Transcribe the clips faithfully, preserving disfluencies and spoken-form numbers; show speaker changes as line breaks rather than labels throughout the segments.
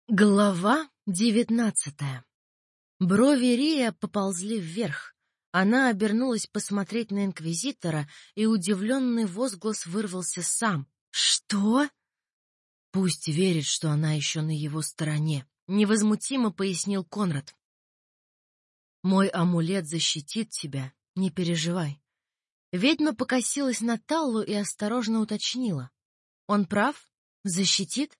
Глава девятнадцатая. Брови Рия поползли вверх. Она обернулась посмотреть на инквизитора, и удивленный возглас вырвался сам. «Что?» «Пусть верит, что она еще на его стороне», — невозмутимо пояснил Конрад. «Мой амулет защитит тебя, не переживай». Ведьма покосилась на Таллу и осторожно уточнила. «Он прав? Защитит?»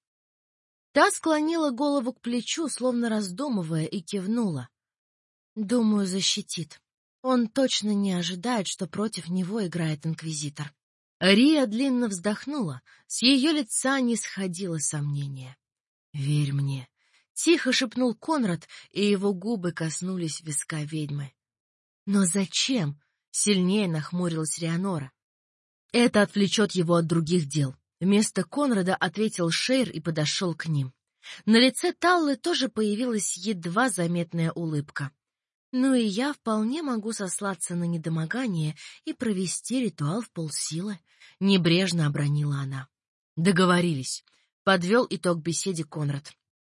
Та склонила голову к плечу, словно раздумывая, и кивнула. «Думаю, защитит. Он точно не ожидает, что против него играет инквизитор». Рия длинно вздохнула, с ее лица не сходило сомнение. «Верь мне», — тихо шепнул Конрад, и его губы коснулись виска ведьмы. «Но зачем?» — сильнее нахмурилась Рианора. «Это отвлечет его от других дел». Вместо Конрада ответил Шейр и подошел к ним. На лице Таллы тоже появилась едва заметная улыбка. «Ну и я вполне могу сослаться на недомогание и провести ритуал в полсилы», — небрежно обронила она. «Договорились», — подвел итог беседе Конрад.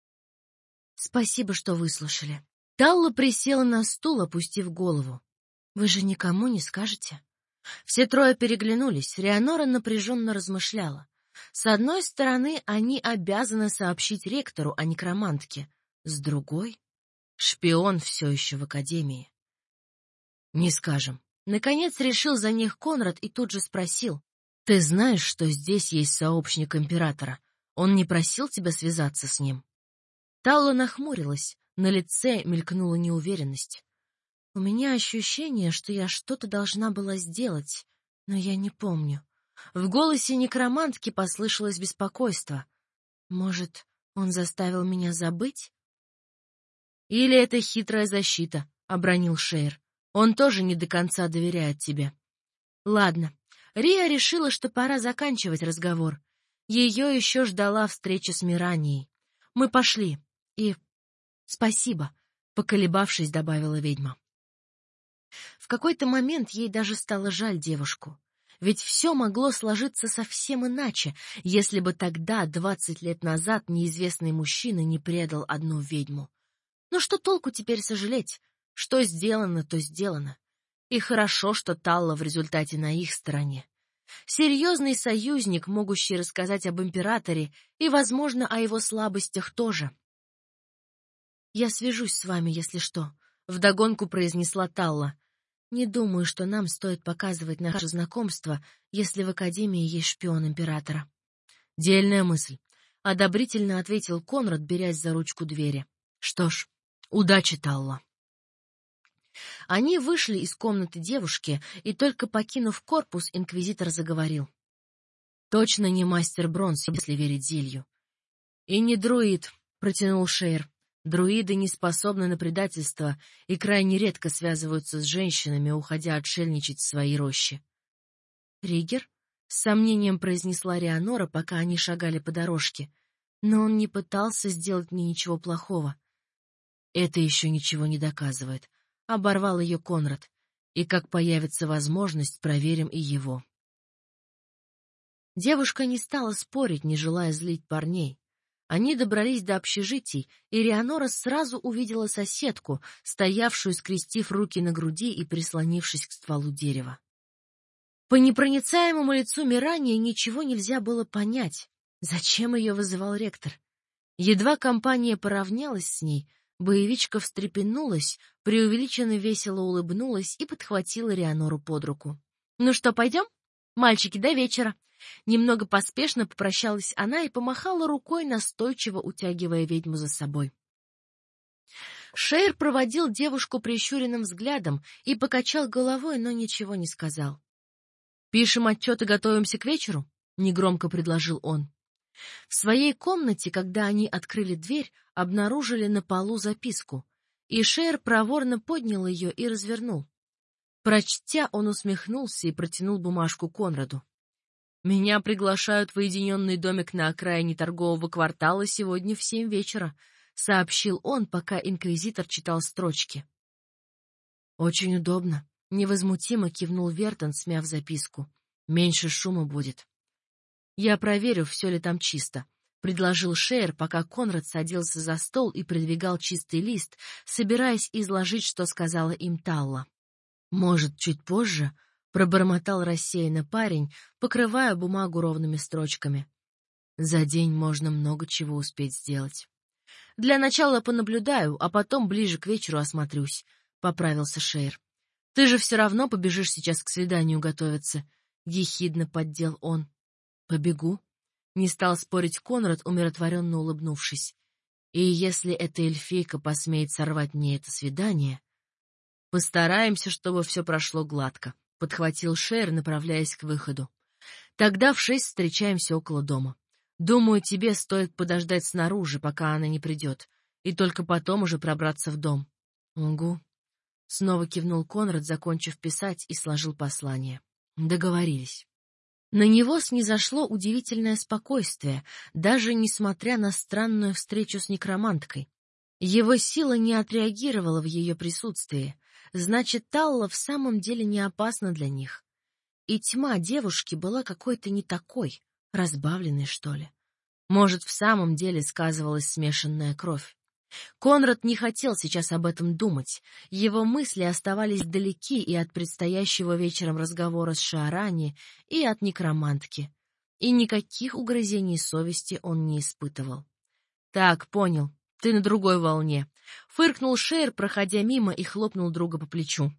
«Спасибо, что выслушали». Талла присела на стул, опустив голову. «Вы же никому не скажете?» Все трое переглянулись. Рианора напряженно размышляла. С одной стороны, они обязаны сообщить ректору о некромантке. С другой, шпион все еще в академии. «Не скажем». Наконец решил за них Конрад и тут же спросил. «Ты знаешь, что здесь есть сообщник императора? Он не просил тебя связаться с ним?» Талла нахмурилась. На лице мелькнула неуверенность. «У меня ощущение, что я что-то должна была сделать, но я не помню». В голосе некромантки послышалось беспокойство. «Может, он заставил меня забыть?» «Или это хитрая защита», — обронил Шейр. «Он тоже не до конца доверяет тебе». «Ладно». Рия решила, что пора заканчивать разговор. Ее еще ждала встреча с Миранией. «Мы пошли. И спасибо», — поколебавшись, добавила ведьма. В какой-то момент ей даже стало жаль девушку. Ведь все могло сложиться совсем иначе, если бы тогда, двадцать лет назад, неизвестный мужчина не предал одну ведьму. Но что толку теперь сожалеть? Что сделано, то сделано. И хорошо, что Талла в результате на их стороне. Серьезный союзник, могущий рассказать об императоре и, возможно, о его слабостях тоже. «Я свяжусь с вами, если что», — вдогонку произнесла Талла. «Не думаю, что нам стоит показывать наше знакомство, если в академии есть шпион императора». «Дельная мысль», — одобрительно ответил Конрад, берясь за ручку двери. «Что ж, удачи, Талла». Они вышли из комнаты девушки, и только покинув корпус, инквизитор заговорил. «Точно не мастер Бронз, если верить зелью». «И не друид», — протянул Шейр. «Друиды не способны на предательство и крайне редко связываются с женщинами, уходя отшельничать в свои рощи». «Ригер?» — с сомнением произнесла Рианора, пока они шагали по дорожке. «Но он не пытался сделать мне ничего плохого». «Это еще ничего не доказывает», — оборвал ее Конрад. «И как появится возможность, проверим и его». Девушка не стала спорить, не желая злить парней. Они добрались до общежитий, и Рианора сразу увидела соседку, стоявшую, скрестив руки на груди и прислонившись к стволу дерева. По непроницаемому лицу Мирании ничего нельзя было понять, зачем ее вызывал ректор. Едва компания поравнялась с ней, боевичка встрепенулась, преувеличенно весело улыбнулась и подхватила Рианору под руку. «Ну что, пойдем? Мальчики, до вечера!» Немного поспешно попрощалась она и помахала рукой, настойчиво утягивая ведьму за собой. Шейр проводил девушку прищуренным взглядом и покачал головой, но ничего не сказал. «Пишем отчет и готовимся к вечеру?» — негромко предложил он. В своей комнате, когда они открыли дверь, обнаружили на полу записку, и Шейр проворно поднял ее и развернул. Прочтя, он усмехнулся и протянул бумажку Конраду. «Меня приглашают в уединенный домик на окраине торгового квартала сегодня в семь вечера», — сообщил он, пока инквизитор читал строчки. «Очень удобно», — невозмутимо кивнул Вертон, смяв записку. «Меньше шума будет». «Я проверю, все ли там чисто», — предложил Шейр, пока Конрад садился за стол и придвигал чистый лист, собираясь изложить, что сказала им Талла. «Может, чуть позже?» — пробормотал рассеянно парень, покрывая бумагу ровными строчками. «За день можно много чего успеть сделать». «Для начала понаблюдаю, а потом ближе к вечеру осмотрюсь», — поправился Шейр. «Ты же все равно побежишь сейчас к свиданию готовиться», — ехидно поддел он. «Побегу», — не стал спорить Конрад, умиротворенно улыбнувшись. «И если эта эльфийка посмеет сорвать мне это свидание...» «Постараемся, чтобы все прошло гладко», — подхватил Шейр, направляясь к выходу. «Тогда в шесть встречаемся около дома. Думаю, тебе стоит подождать снаружи, пока она не придет, и только потом уже пробраться в дом». «Угу», — снова кивнул Конрад, закончив писать, и сложил послание. «Договорились». На него снизошло удивительное спокойствие, даже несмотря на странную встречу с некроманткой. Его сила не отреагировала в ее присутствии, значит, Талла в самом деле не опасна для них. И тьма девушки была какой-то не такой, разбавленной, что ли. Может, в самом деле сказывалась смешанная кровь. Конрад не хотел сейчас об этом думать. Его мысли оставались далеки и от предстоящего вечером разговора с Шаарани, и от некромантки. И никаких угрызений совести он не испытывал. «Так, понял, ты на другой волне», — фыркнул Шейр, проходя мимо, и хлопнул друга по плечу.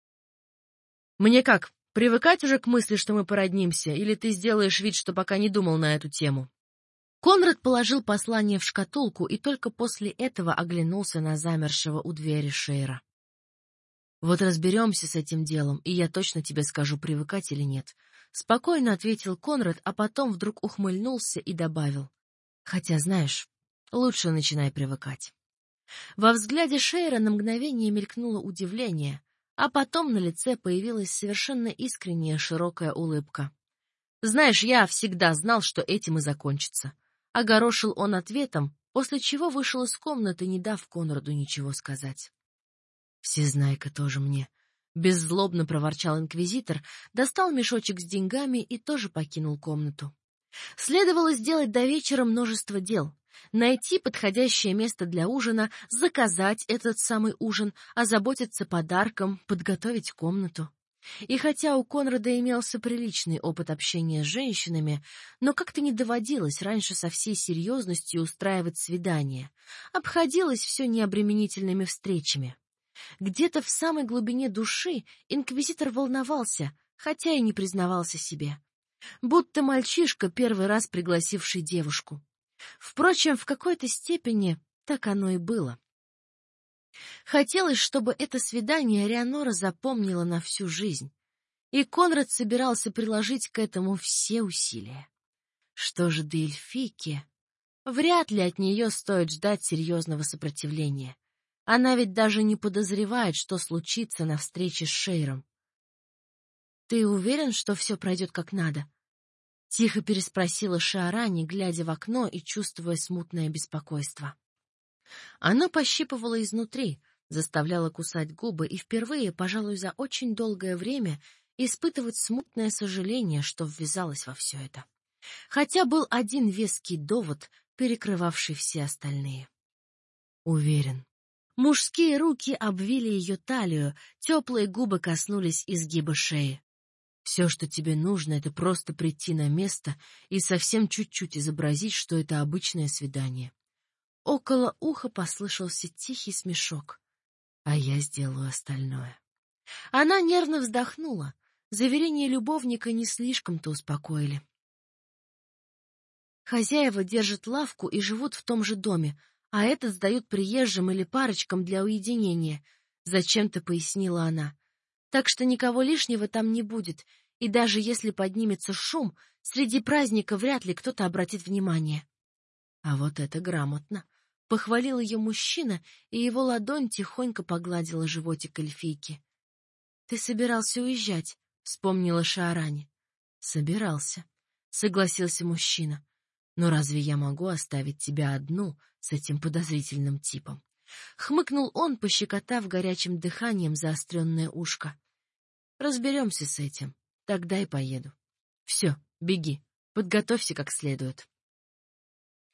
«Мне как, привыкать уже к мысли, что мы породнимся, или ты сделаешь вид, что пока не думал на эту тему?» Конрад положил послание в шкатулку и только после этого оглянулся на замершего у двери Шейра. «Вот разберемся с этим делом, и я точно тебе скажу, привыкать или нет», — спокойно ответил Конрад, а потом вдруг ухмыльнулся и добавил. «Хотя, знаешь, лучше начинай привыкать». Во взгляде Шейра на мгновение мелькнуло удивление, а потом на лице появилась совершенно искренняя широкая улыбка. «Знаешь, я всегда знал, что этим и закончится». Огорошил он ответом, после чего вышел из комнаты, не дав Конраду ничего сказать. «Всезнайка тоже мне», — беззлобно проворчал инквизитор, достал мешочек с деньгами и тоже покинул комнату. Следовало сделать до вечера множество дел. Найти подходящее место для ужина, заказать этот самый ужин, озаботиться подарком, подготовить комнату. И хотя у Конрада имелся приличный опыт общения с женщинами, но как-то не доводилось раньше со всей серьезностью устраивать свидания. Обходилось все необременительными встречами. Где-то в самой глубине души инквизитор волновался, хотя и не признавался себе. Будто мальчишка, первый раз пригласивший девушку. Впрочем, в какой-то степени так оно и было. Хотелось, чтобы это свидание Реанора запомнила на всю жизнь, и Конрад собирался приложить к этому все усилия. Что же до эльфийки? Вряд ли от нее стоит ждать серьезного сопротивления. Она ведь даже не подозревает, что случится на встрече с Шейром. «Ты уверен, что все пройдет как надо?» — тихо переспросила Шаарани, глядя в окно и чувствуя смутное беспокойство. Оно пощипывало изнутри, заставляло кусать губы и впервые, пожалуй, за очень долгое время испытывать смутное сожаление, что ввязалось во все это. Хотя был один веский довод, перекрывавший все остальные. Уверен. Мужские руки обвили ее талию, теплые губы коснулись изгиба шеи. Все, что тебе нужно, это просто прийти на место и совсем чуть-чуть изобразить, что это обычное свидание. Около уха послышался тихий смешок. А я сделаю остальное. Она нервно вздохнула. Заверения любовника не слишком-то успокоили. Хозяева держат лавку и живут в том же доме, а этот сдают приезжим или парочкам для уединения, — зачем-то пояснила она. Так что никого лишнего там не будет, и даже если поднимется шум, среди праздника вряд ли кто-то обратит внимание. А вот это грамотно. Похвалил ее мужчина, и его ладонь тихонько погладила животик эльфийки. — Ты собирался уезжать, — вспомнила Шаарани. — Собирался, — согласился мужчина. — Но разве я могу оставить тебя одну с этим подозрительным типом? Хмыкнул он, пощекотав горячим дыханием заостренное ушко. — Разберемся с этим, тогда и поеду. Все, беги, подготовься как следует.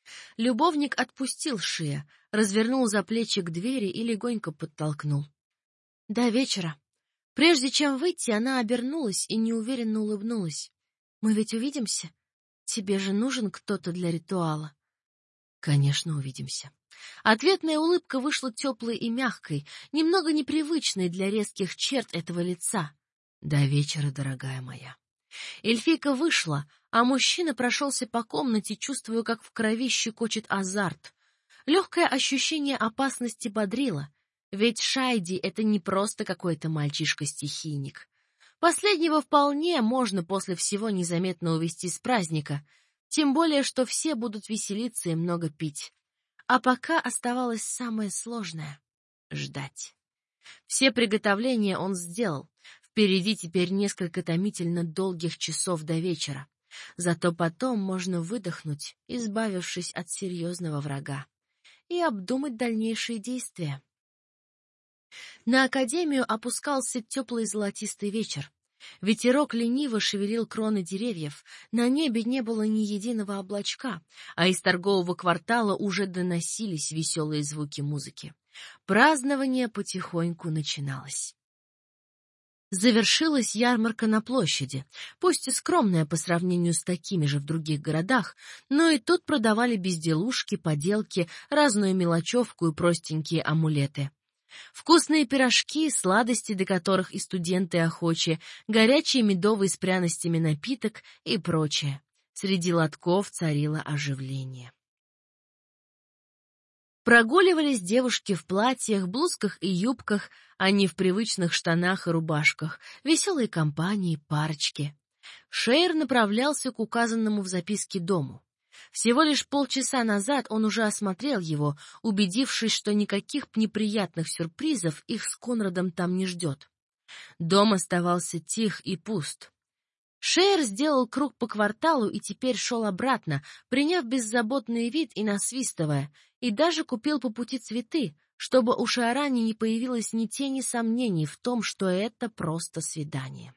Любовник отпустил Шия, развернул за плечи к двери и легонько подтолкнул. До вечера. Прежде чем выйти, она обернулась и неуверенно улыбнулась. Мы ведь увидимся? Тебе же нужен кто-то для ритуала. Конечно, увидимся. Ответная улыбка вышла теплой и мягкой, немного непривычной для резких черт этого лица. До вечера, дорогая моя. Эльфийка вышла, а мужчина прошелся по комнате, чувствуя, как в крови щекочет азарт. Легкое ощущение опасности бодрило, ведь Шайди — это не просто какой-то мальчишка-стихийник. Последнего вполне можно после всего незаметно увести с праздника, тем более, что все будут веселиться и много пить. А пока оставалось самое сложное — ждать. Все приготовления он сделал. Впереди теперь несколько томительно долгих часов до вечера. Зато потом можно выдохнуть, избавившись от серьезного врага, и обдумать дальнейшие действия. На академию опускался теплый золотистый вечер. Ветерок лениво шевелил кроны деревьев, на небе не было ни единого облачка, а из торгового квартала уже доносились веселые звуки музыки. Празднование потихоньку начиналось. Завершилась ярмарка на площади, пусть и скромная по сравнению с такими же в других городах, но и тут продавали безделушки, поделки, разную мелочевку и простенькие амулеты. Вкусные пирожки, сладости, до которых и студенты охочи, горячий медовый с пряностями напиток и прочее. Среди лотков царило оживление. Прогуливались девушки в платьях, блузках и юбках, а не в привычных штанах и рубашках, веселые компании, парочки. Шейр направлялся к указанному в записке дому. Всего лишь полчаса назад он уже осмотрел его, убедившись, что никаких неприятных сюрпризов их с Конрадом там не ждет. Дом оставался тих и пуст. Шейр сделал круг по кварталу и теперь шел обратно, приняв беззаботный вид и насвистывая, и даже купил по пути цветы, чтобы у Шиарани не появилось ни тени сомнений в том, что это просто свидание.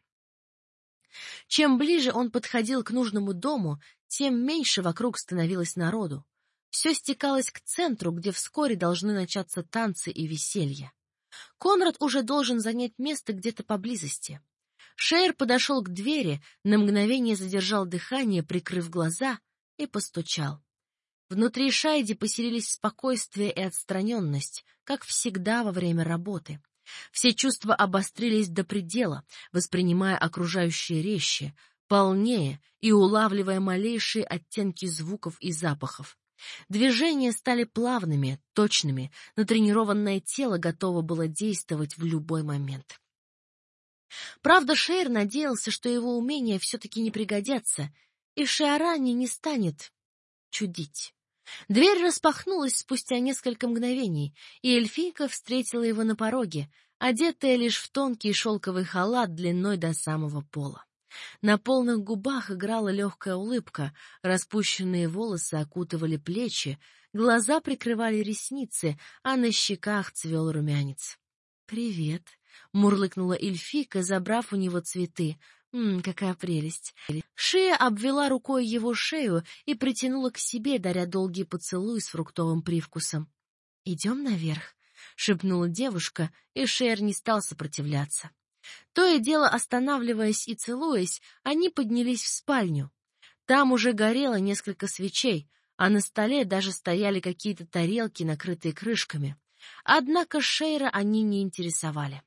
Чем ближе он подходил к нужному дому, тем меньше вокруг становилось народу. Все стекалось к центру, где вскоре должны начаться танцы и веселье. Конрад уже должен занять место где-то поблизости. Шейр подошел к двери, на мгновение задержал дыхание, прикрыв глаза, и постучал. Внутри Шайди поселились спокойствие и отстраненность, как всегда во время работы. Все чувства обострились до предела, воспринимая окружающее резче, полнее и улавливая малейшие оттенки звуков и запахов. Движения стали плавными, точными, натренированное тело готово было действовать в любой момент. Правда, Шейр надеялся, что его умения все-таки не пригодятся, и Шиарани не станет чудить. Дверь распахнулась спустя несколько мгновений, и эльфийка встретила его на пороге, одетая лишь в тонкий шелковый халат длиной до самого пола. На полных губах играла легкая улыбка, распущенные волосы окутывали плечи, глаза прикрывали ресницы, а на щеках цвел румянец. «Привет», — мурлыкнула эльфийка, забрав у него цветы. «Ммм, какая прелесть!» Шия обвела рукой его шею и притянула к себе, даря долгий поцелуй с фруктовым привкусом. «Идем наверх», — шепнула девушка, и Шейр не стал сопротивляться. То и дело, останавливаясь и целуясь, они поднялись в спальню. Там уже горело несколько свечей, а на столе даже стояли какие-то тарелки, накрытые крышками. Однако Шейра они не интересовали.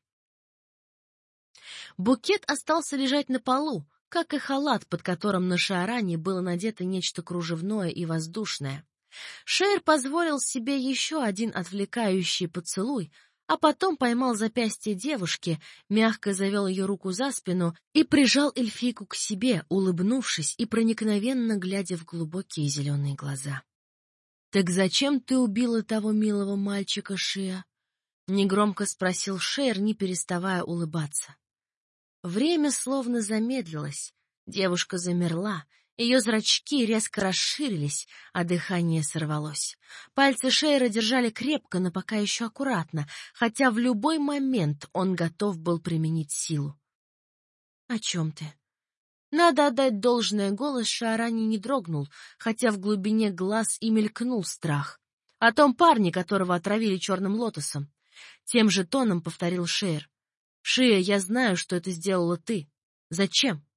Букет остался лежать на полу, как и халат, под которым на Шиарани было надето нечто кружевное и воздушное. Шейр позволил себе еще один отвлекающий поцелуй, а потом поймал запястье девушки, мягко завел ее руку за спину и прижал эльфийку к себе, улыбнувшись и проникновенно глядя в глубокие зеленые глаза. «Так зачем ты убила того милого мальчика, Шия?» — негромко спросил Шейр, не переставая улыбаться. Время словно замедлилось. Девушка замерла, ее зрачки резко расширились, а дыхание сорвалось. Пальцы Шейра держали крепко, но пока еще аккуратно, хотя в любой момент он готов был применить силу. — О чем ты? Надо отдать должное, голос Шаарани не дрогнул, хотя в глубине глаз и мелькнул страх. О том парне, которого отравили черным лотосом. Тем же тоном повторил Шеер. «Шия, я знаю, что это сделала ты. Зачем?»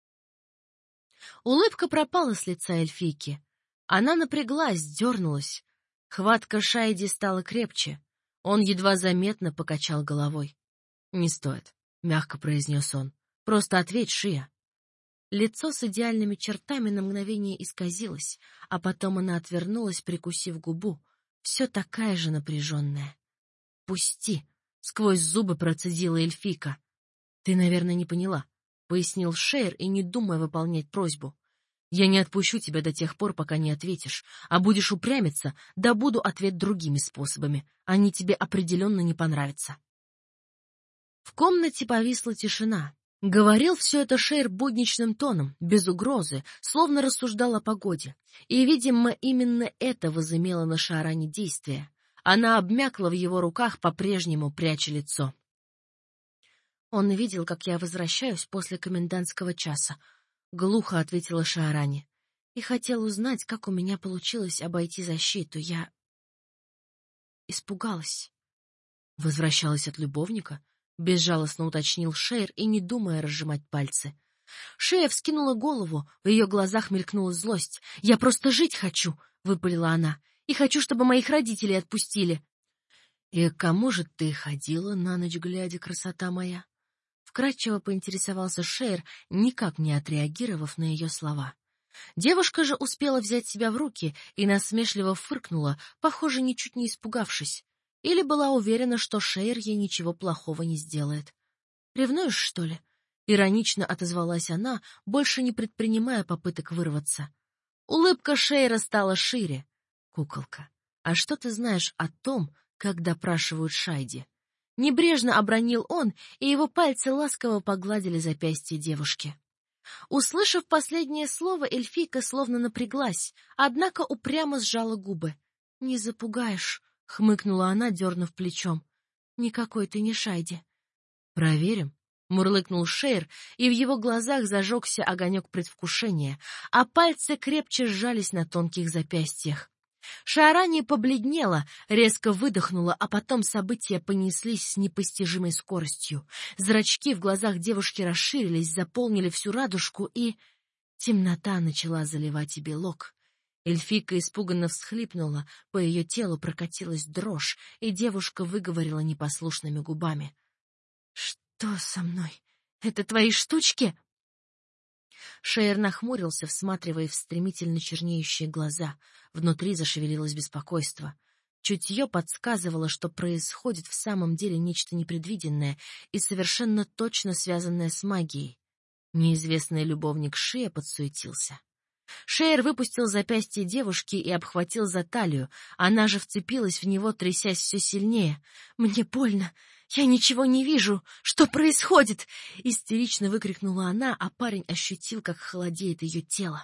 Улыбка пропала с лица эльфийки. Она напряглась, дернулась. Хватка Шайди стала крепче. Он едва заметно покачал головой. «Не стоит», — мягко произнес он. «Просто ответь, Шия». Лицо с идеальными чертами на мгновение исказилось, а потом она отвернулась, прикусив губу, все такая же напряженная. «Пусти!» — сквозь зубы процедила эльфийка. «Ты, наверное, не поняла», — пояснил Шеер, и не думая выполнять просьбу. «Я не отпущу тебя до тех пор, пока не ответишь, а будешь упрямиться, добуду ответ другими способами. Они тебе определенно не понравятся». В комнате повисла тишина. Говорил все это Шеер будничным тоном, без угрозы, словно рассуждал о погоде. И, видимо, именно это возымело на Шаарани действие. Она обмякла в его руках, по-прежнему пряча лицо. «Он видел, как я возвращаюсь после комендантского часа», — глухо ответила Шаарани. «И хотел узнать, как у меня получилось обойти защиту. Я испугалась». «Возвращалась от любовника?» — безжалостно уточнил Шеер и не думая разжимать пальцы. Шея вскинула голову, в ее глазах мелькнула злость. «Я просто жить хочу!» — выпалила она. «И хочу, чтобы моих родителей отпустили». «И к кому же ты ходила на ночь глядя, красота моя?» Вкратчиво поинтересовался Шеер, никак не отреагировав на ее слова. Девушка же успела взять себя в руки и насмешливо фыркнула, похоже, ничуть не испугавшись. Или была уверена, что Шеер ей ничего плохого не сделает. «Ревнуешь, что ли?» — иронично отозвалась она, больше не предпринимая попыток вырваться. Улыбка Шеера стала шире. «Куколка, а что ты знаешь о том, как допрашивают Шайди?» Небрежно обронил он, и его пальцы ласково погладили запястье девушки. Услышав последнее слово, эльфийка словно напряглась, однако упрямо сжала губы. «Не запугаешь», — хмыкнула она, дернув плечом. «Никакой ты не Шайди». «Проверим», — мурлыкнул Шеер, и в его глазах зажегся огонек предвкушения, а пальцы крепче сжались на тонких запястьях. Шаарани побледнела, резко выдохнула, а потом события понеслись с непостижимой скоростью. Зрачки в глазах девушки расширились, заполнили всю радужку, и темнота начала заливать и белок. Эльфийка испуганно всхлипнула, по ее телу прокатилась дрожь, и девушка выговорила непослушными губами. «Что со мной? Это твои штучки?» Шеер нахмурился, всматривая в стремительно чернеющие глаза. Внутри зашевелилось беспокойство. Чутье подсказывало, что происходит в самом деле нечто непредвиденное и совершенно точно связанное с магией. Неизвестный любовник Шия подсуетился. Шеер выпустил запястье девушки и обхватил за талию. Она же вцепилась в него, трясясь все сильнее. «Мне больно! Я ничего не вижу! Что происходит?» — истерично выкрикнула она, а парень ощутил, как холодеет ее тело.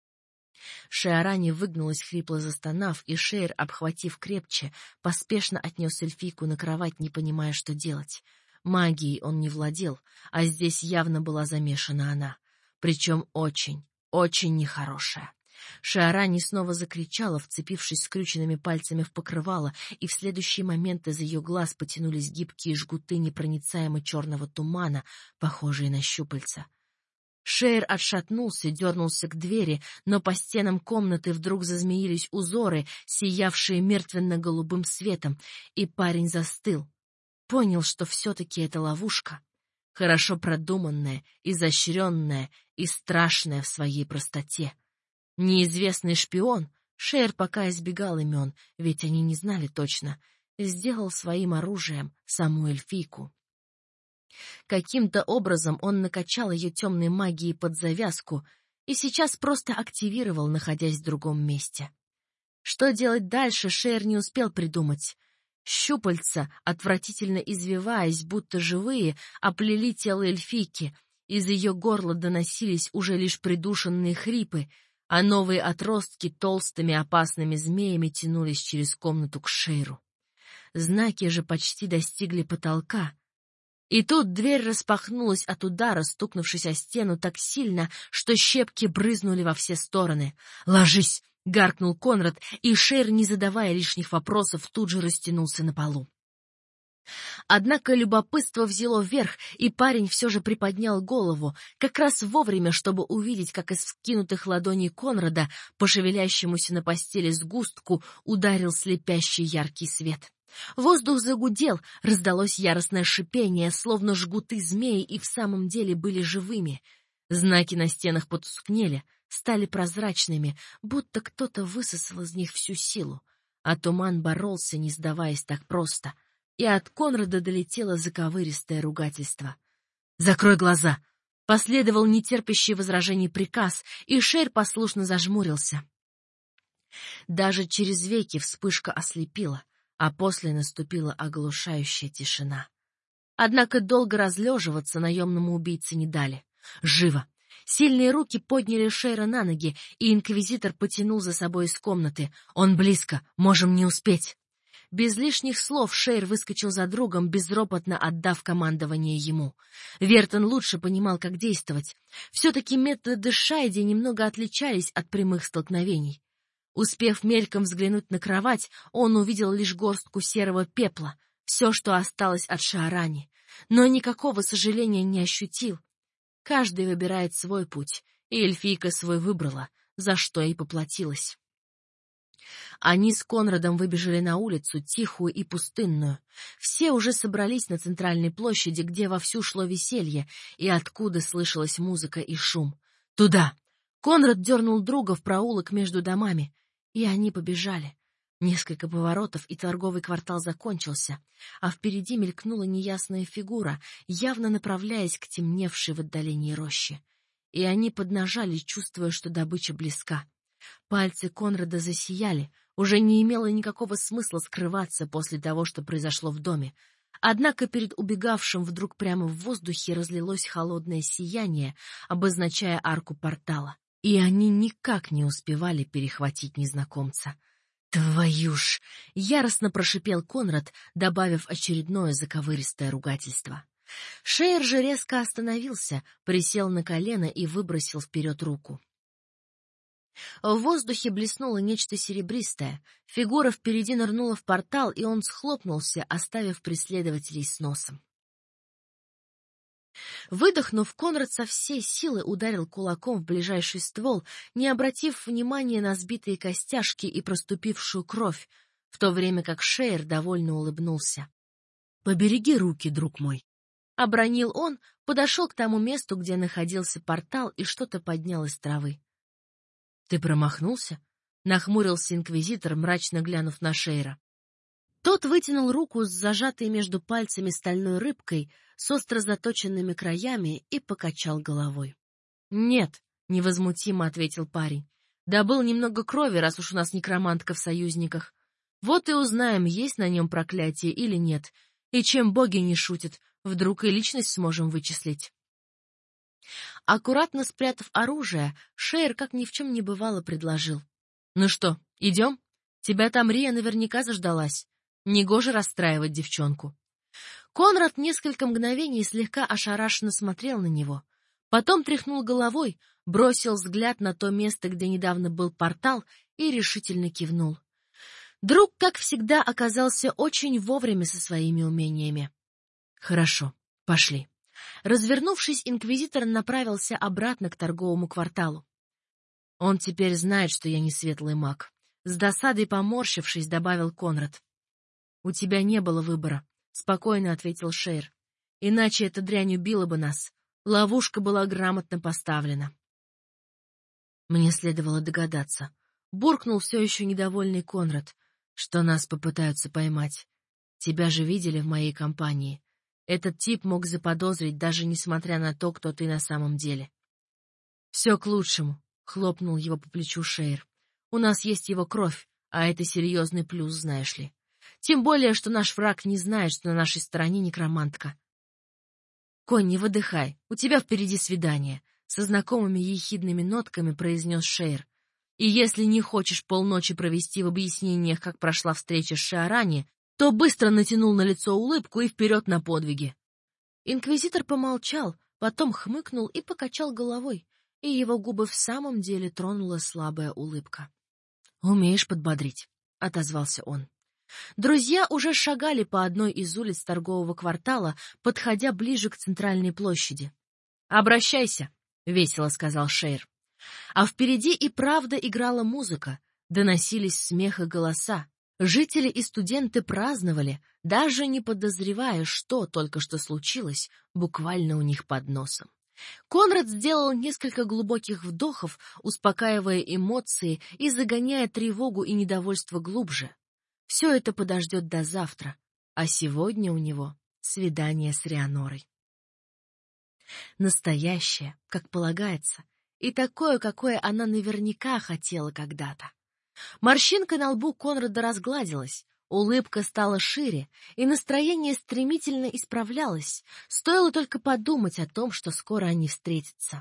Шаарани выгнулась, хрипло застонав, и Шеер, обхватив крепче, поспешно отнес эльфийку на кровать, не понимая, что делать. Магией он не владел, а здесь явно была замешана она. Причем очень, очень нехорошая. Шаарани снова закричала, вцепившись скрюченными пальцами в покрывало, и в следующий момент из ее глаз потянулись гибкие жгуты непроницаемо черного тумана, похожие на щупальца. Шеер отшатнулся, дернулся к двери, но по стенам комнаты вдруг зазмеились узоры, сиявшие мертвенно-голубым светом, и парень застыл. Понял, что все-таки это ловушка. Хорошо продуманная, изощренная и страшная в своей простоте. Неизвестный шпион, Шеер пока избегал имен, ведь они не знали точно, сделал своим оружием саму эльфийку. Каким-то образом он накачал ее темной магией под завязку и сейчас просто активировал, находясь в другом месте. Что делать дальше, Шеер не успел придумать. Щупальца, отвратительно извиваясь, будто живые, оплели тело эльфийки. Из ее горла доносились уже лишь придушенные хрипы, а новые отростки толстыми опасными змеями тянулись через комнату к Шееру. Знаки же почти достигли потолка. И тут дверь распахнулась от удара, стукнувшись о стену так сильно, что щепки брызнули во все стороны. «Ложись!» — гаркнул Конрад, и Шейр, не задавая лишних вопросов, тут же растянулся на полу. Однако любопытство взяло вверх, и парень все же приподнял голову, как раз вовремя, чтобы увидеть, как из вскинутых ладоней Конрада по шевелящемуся на постели сгустку ударил слепящий яркий свет. Воздух загудел, раздалось яростное шипение, словно жгуты змеи и в самом деле были живыми. Знаки на стенах потускнели, стали прозрачными, будто кто-то высосал из них всю силу. А туман боролся, не сдаваясь так просто. И от Конрада долетело заковыристое ругательство. «Закрой глаза!» Последовал нетерпящий возражений приказ, и Шейр послушно зажмурился. Даже через веки вспышка ослепила, а после наступила оглушающая тишина. Однако долго разлеживаться наемному убийце не дали. Живо! Сильные руки подняли Шейра на ноги, и инквизитор потянул за собой из комнаты. «Он близко! Можем не успеть!» Без лишних слов Шейр выскочил за другом, безропотно отдав командование ему. Вертон лучше понимал, как действовать. Все-таки методы Шайди немного отличались от прямых столкновений. Успев мельком взглянуть на кровать, он увидел лишь горстку серого пепла, все, что осталось от Шаарани, но никакого сожаления не ощутил. Каждый выбирает свой путь, и эльфийка свой выбрала, за что и поплатилась. Они с Конрадом выбежали на улицу, тихую и пустынную. Все уже собрались на центральной площади, где вовсю шло веселье, и откуда слышалась музыка и шум. «Туда!» Конрад дернул друга в проулок между домами, и они побежали. Несколько поворотов, и торговый квартал закончился, а впереди мелькнула неясная фигура, явно направляясь к темневшей в отдалении роще. И они поднажали, чувствуя, что добыча близка. Пальцы Конрада засияли, уже не имело никакого смысла скрываться после того, что произошло в доме. Однако перед убегавшим вдруг прямо в воздухе разлилось холодное сияние, обозначая арку портала. И они никак не успевали перехватить незнакомца. «Твою ж!» — яростно прошипел Конрад, добавив очередное заковыристое ругательство. Шейр же резко остановился, присел на колено и выбросил вперед руку. В воздухе блеснуло нечто серебристое. Фигура впереди нырнула в портал, и он схлопнулся, оставив преследователей с носом. Выдохнув, Конрад со всей силы ударил кулаком в ближайший ствол, не обратив внимания на сбитые костяшки и проступившую кровь, в то время как Шейр довольно улыбнулся. «Побереги руки, друг мой!» Обронил он, подошел к тому месту, где находился портал, и что-то поднял из травы. «Ты промахнулся?» — нахмурился инквизитор, мрачно глянув на Шейра. Тот вытянул руку с зажатой между пальцами стальной рыбкой с остро заточенными краями и покачал головой. «Нет», — невозмутимо ответил парень, — «добыл немного крови, раз уж у нас некромантка в союзниках. Вот и узнаем, есть на нем проклятие или нет, и чем боги не шутят, вдруг и личность сможем вычислить». Аккуратно спрятав оружие, Шейр, как ни в чем не бывало, предложил. «Ну что, идем? Тебя там Рия наверняка заждалась. Негоже расстраивать девчонку». Конрад несколько мгновений слегка ошарашенно смотрел на него. Потом тряхнул головой, бросил взгляд на то место, где недавно был портал, и решительно кивнул. Друг, как всегда, оказался очень вовремя со своими умениями. «Хорошо, пошли». Развернувшись, инквизитор направился обратно к торговому кварталу. «Он теперь знает, что я не светлый маг», — с досадой поморщившись, добавил Конрад. «У тебя не было выбора», — спокойно ответил Шейр. «Иначе эта дрянь убила бы нас. Ловушка была грамотно поставлена». Мне следовало догадаться. Буркнул все еще недовольный Конрад, что нас попытаются поймать. Тебя же видели в моей компании. Этот тип мог заподозрить, даже несмотря на то, кто ты на самом деле. «Все к лучшему», — хлопнул его по плечу Шейр. «У нас есть его кровь, а это серьезный плюс, знаешь ли. Тем более, что наш враг не знает, что на нашей стороне некромантка». «Конь, не выдыхай, у тебя впереди свидание», — со знакомыми ехидными нотками произнес Шейр. «И если не хочешь полночи провести в объяснениях, как прошла встреча с Шаарани, то быстро натянул на лицо улыбку и вперед на подвиги». Инквизитор помолчал, потом хмыкнул и покачал головой, и его губы в самом деле тронула слабая улыбка. «Умеешь подбодрить», — отозвался он. Друзья уже шагали по одной из улиц торгового квартала, подходя ближе к центральной площади. «Обращайся», — весело сказал Шейр. А впереди и правда играла музыка, доносились смех и голоса. Жители и студенты праздновали, даже не подозревая, что только что случилось буквально у них под носом. Конрад сделал несколько глубоких вдохов, успокаивая эмоции и загоняя тревогу и недовольство глубже. Все это подождет до завтра, а сегодня у него свидание с Рианорой. Настоящее, как полагается, и такое, какое она наверняка хотела когда-то. Морщинка на лбу Конрада разгладилась, улыбка стала шире, и настроение стремительно исправлялось, стоило только подумать о том, что скоро они встретятся.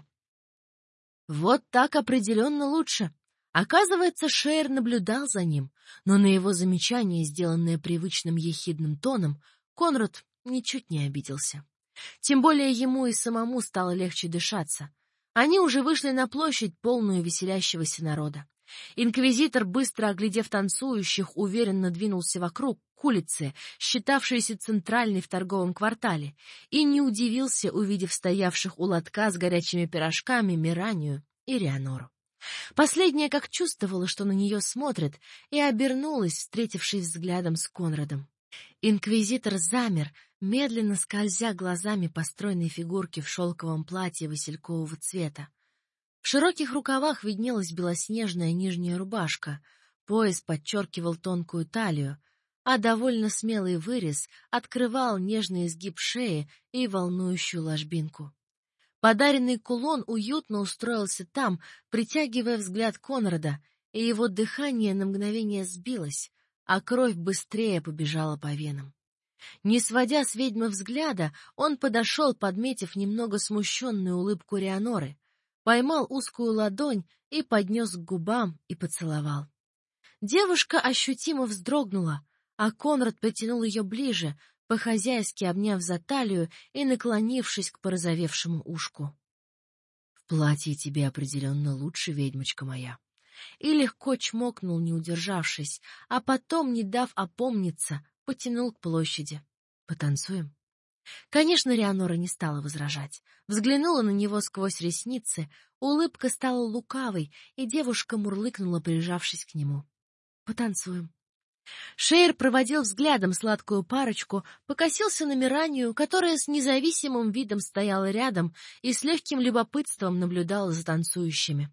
Вот так определенно лучше. Оказывается, Шейр наблюдал за ним, но на его замечание, сделанное привычным ехидным тоном, Конрад ничуть не обиделся. Тем более ему и самому стало легче дышаться. Они уже вышли на площадь, полную веселящегося народа. Инквизитор, быстро оглядев танцующих, уверенно двинулся вокруг, к улице, считавшейся центральной в торговом квартале, и не удивился, увидев стоявших у лотка с горячими пирожками Миранию и Рианору. Последняя как чувствовала, что на нее смотрят, и обернулась, встретившись взглядом с Конрадом. Инквизитор замер, медленно скользя глазами по стройной фигурке в шелковом платье василькового цвета. В широких рукавах виднелась белоснежная нижняя рубашка, пояс подчеркивал тонкую талию, а довольно смелый вырез открывал нежный изгиб шеи и волнующую ложбинку. Подаренный кулон уютно устроился там, притягивая взгляд Конрада, и его дыхание на мгновение сбилось, а кровь быстрее побежала по венам. Не сводя с ведьмы взгляда, он подошел, подметив немного смущенную улыбку Рианоры, поймал узкую ладонь и поднес к губам и поцеловал. Девушка ощутимо вздрогнула, а Конрад притянул ее ближе, по-хозяйски обняв за талию и наклонившись к порозовевшему ушку. — В платье тебе определенно лучше, ведьмочка моя. И легко чмокнул, не удержавшись, а потом, не дав опомниться, потянул к площади. — Потанцуем? Конечно, Рианора не стала возражать. Взглянула на него сквозь ресницы, улыбка стала лукавой, и девушка мурлыкнула, прижавшись к нему. — Потанцуем. Шейр проводил взглядом сладкую парочку, покосился на Миранию, которая с независимым видом стояла рядом и с легким любопытством наблюдала за танцующими.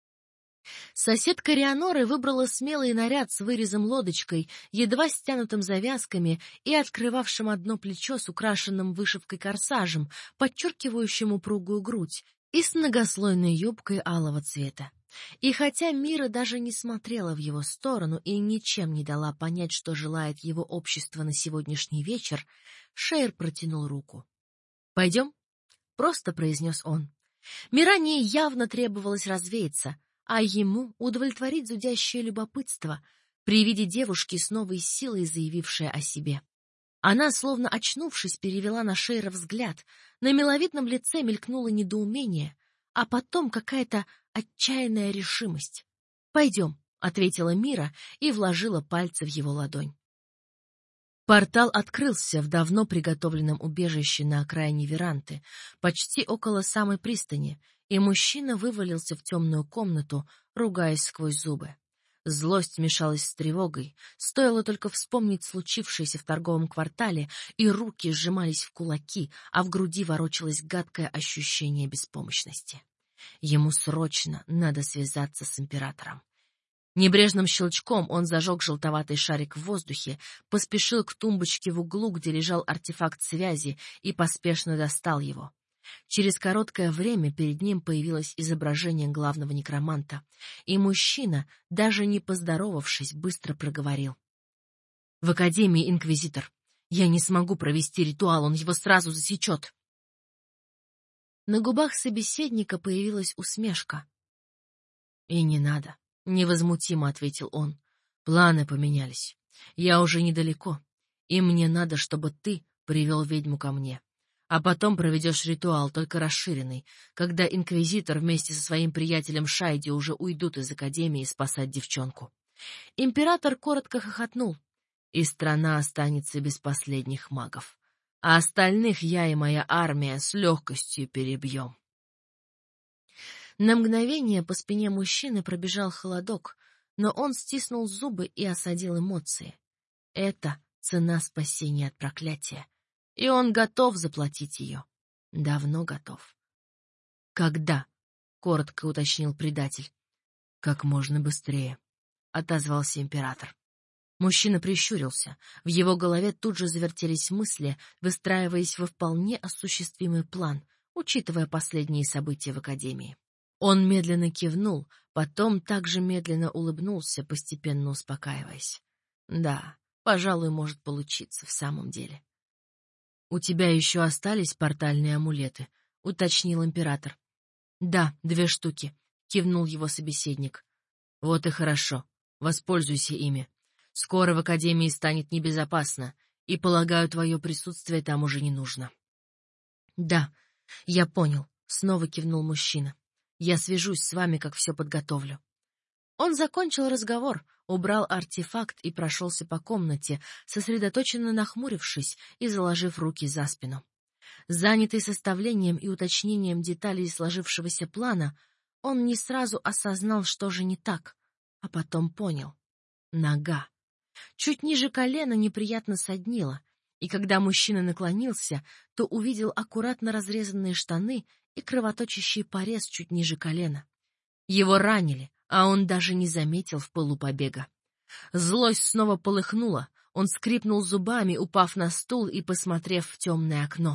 Соседка Рианоры выбрала смелый наряд с вырезом-лодочкой, едва стянутым завязками и открывавшим одно плечо с украшенным вышивкой корсажем, подчеркивающим упругую грудь, и с многослойной юбкой алого цвета. И хотя Мира даже не смотрела в его сторону и ничем не дала понять, что желает его общество на сегодняшний вечер, Шейр протянул руку. — Пойдем? — просто произнес он. Мирании явно требовалось развеяться, а ему удовлетворить зудящее любопытство при виде девушки с новой силой, заявившей о себе. Она, словно очнувшись, перевела на Шейра взгляд, на миловидном лице мелькнуло недоумение, а потом какая-то отчаянная решимость. — Пойдем, — ответила Мира и вложила пальцы в его ладонь. Портал открылся в давно приготовленном убежище на окраине Веранты, почти около самой пристани, и мужчина вывалился в темную комнату, ругаясь сквозь зубы. Злость мешалась с тревогой, стоило только вспомнить случившееся в торговом квартале, и руки сжимались в кулаки, а в груди ворочалось гадкое ощущение беспомощности. Ему срочно надо связаться с императором. Небрежным щелчком он зажег желтоватый шарик в воздухе, поспешил к тумбочке в углу, где лежал артефакт связи, и поспешно достал его. Через короткое время перед ним появилось изображение главного некроманта, и мужчина, даже не поздоровавшись, быстро проговорил. — В Академии инквизитор. Я не смогу провести ритуал, он его сразу засечет. На губах собеседника появилась усмешка. — И не надо, — невозмутимо ответил он. — Планы поменялись. Я уже недалеко, и мне надо, чтобы ты привел ведьму ко мне. А потом проведешь ритуал, только расширенный, когда инквизитор вместе со своим приятелем Шайди уже уйдут из Академии спасать девчонку. Император коротко хохотнул, и страна останется без последних магов. А остальных я и моя армия с легкостью перебьем. На мгновение по спине мужчины пробежал холодок, но он стиснул зубы и осадил эмоции. Это цена спасения от проклятия, и он готов заплатить ее. Давно готов. «Когда?» — коротко уточнил предатель. «Как можно быстрее», — отозвался император. Мужчина прищурился. В его голове тут же завертелись мысли, выстраиваясь во вполне осуществимый план, учитывая последние события в Академии. Он медленно кивнул, потом также медленно улыбнулся, постепенно успокаиваясь. Да, пожалуй, может получиться в самом деле. «У тебя еще остались портальные амулеты?» — уточнил император. «Да, две штуки», — кивнул его собеседник. «Вот и хорошо. Воспользуйся ими. Скоро в Академии станет небезопасно, и, полагаю, твое присутствие там уже не нужно». «Да, я понял», — снова кивнул мужчина. «Я свяжусь с вами, как все подготовлю». Он закончил разговор, убрал артефакт и прошелся по комнате, сосредоточенно нахмурившись и заложив руки за спину. Занятый составлением и уточнением деталей сложившегося плана, он не сразу осознал, что же не так, а потом понял. Нога. Чуть ниже колена неприятно соднило, и когда мужчина наклонился, то увидел аккуратно разрезанные штаны и кровоточащий порез чуть ниже колена. Его ранили, а он даже не заметил в пылу побега. Злость снова полыхнула, он скрипнул зубами, упав на стул и посмотрев в темное окно.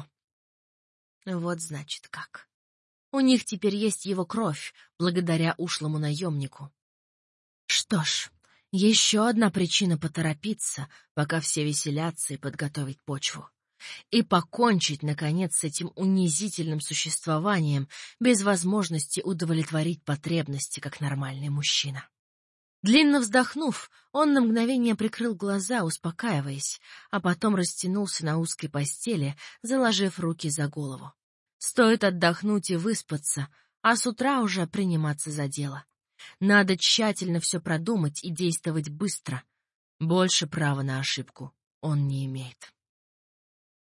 Вот значит как. У них теперь есть его кровь, благодаря ушлому наемнику. Что ж, еще одна причина поторопиться, пока все веселятся, и подготовить почву. И покончить, наконец, с этим унизительным существованием, без возможности удовлетворить потребности, как нормальный мужчина. Длинно вздохнув, он на мгновение прикрыл глаза, успокаиваясь, а потом растянулся на узкой постели, заложив руки за голову. Стоит отдохнуть и выспаться, а с утра уже приниматься за дело. Надо тщательно все продумать и действовать быстро. Больше права на ошибку он не имеет.